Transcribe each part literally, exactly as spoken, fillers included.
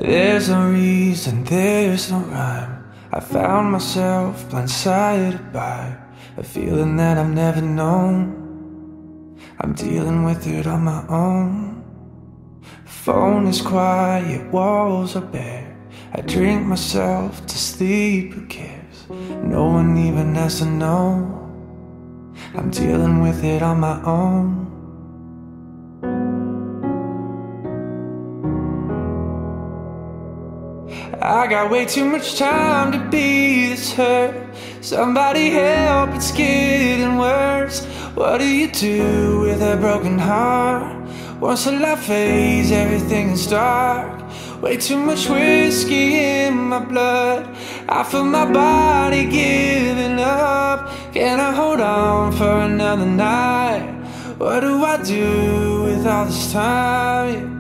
There's no reason, there's no rhyme. I found myself blindsided by a feeling that I've never known. I'm dealing with it on my own. Phone is quiet, walls are bare. I drink myself to sleep, who cares? No one even has to know. I'm dealing with it on my own. I got way too much time to be this hurt. Somebody help, it's getting worse. What do you do with a broken heart? Once the light fades, everything is dark. Way too much whiskey in my blood. I feel my body giving up. Can I hold on for another night? What do I do with all this time?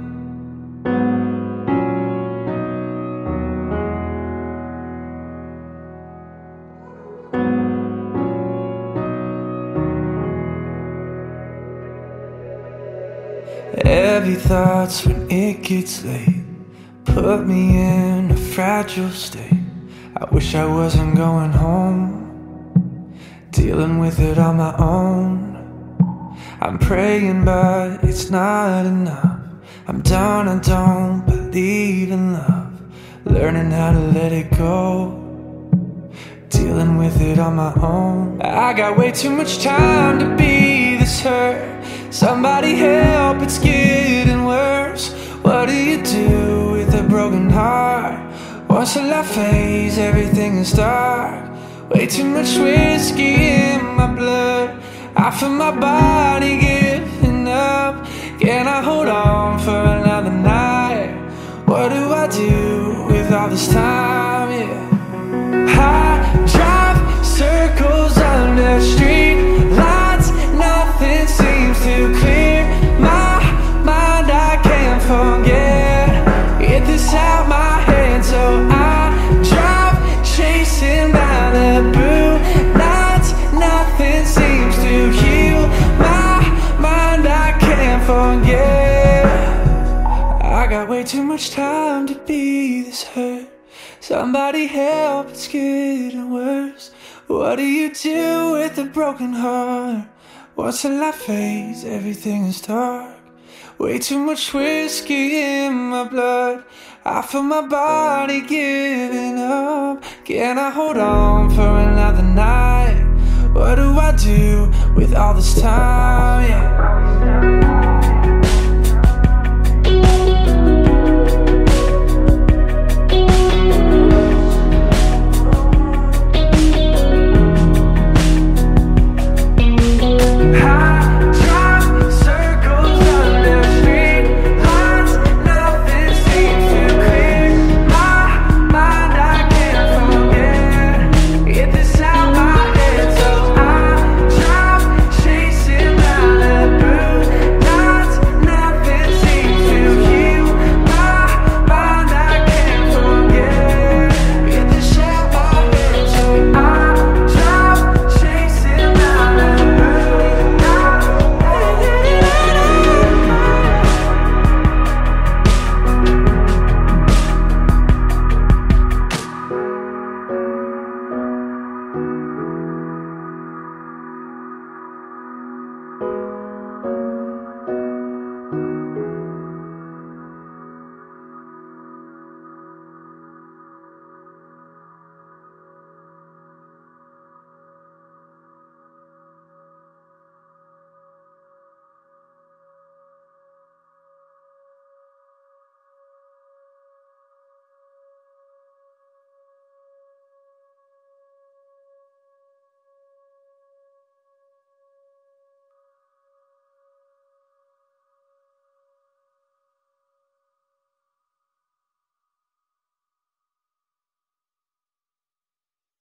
Heavy thoughts when it gets late put me in a fragile state. I wish I wasn't going home, dealing with it on my own. I'm praying but it's not enough. I'm done, I don't believe in love. Learning how to let it go, dealing with it on my own. I got way too much time to be this hurt. Somebody help, it's getting worse. What do you do with a broken heart? Once the light fades, everything is dark. Way too much whiskey in my blood. I feel my body giving up. Can I hold on for another night? What do I do with all this time? Yeah. I drive circles under street lights. Nothing seems to clear my mind. I can't forget. Get this out my head, so I drive chasing Malibu nights. Nothing seems to heal my mind. I can't forget. I got way too much time to be this hurt. Somebody help, it's getting worse. What do you do with a broken heart? Once the light fades, everything is dark. Way too much whiskey in my blood. I feel my body giving up. Can I hold on for another night? What do I do with all this time? Yeah.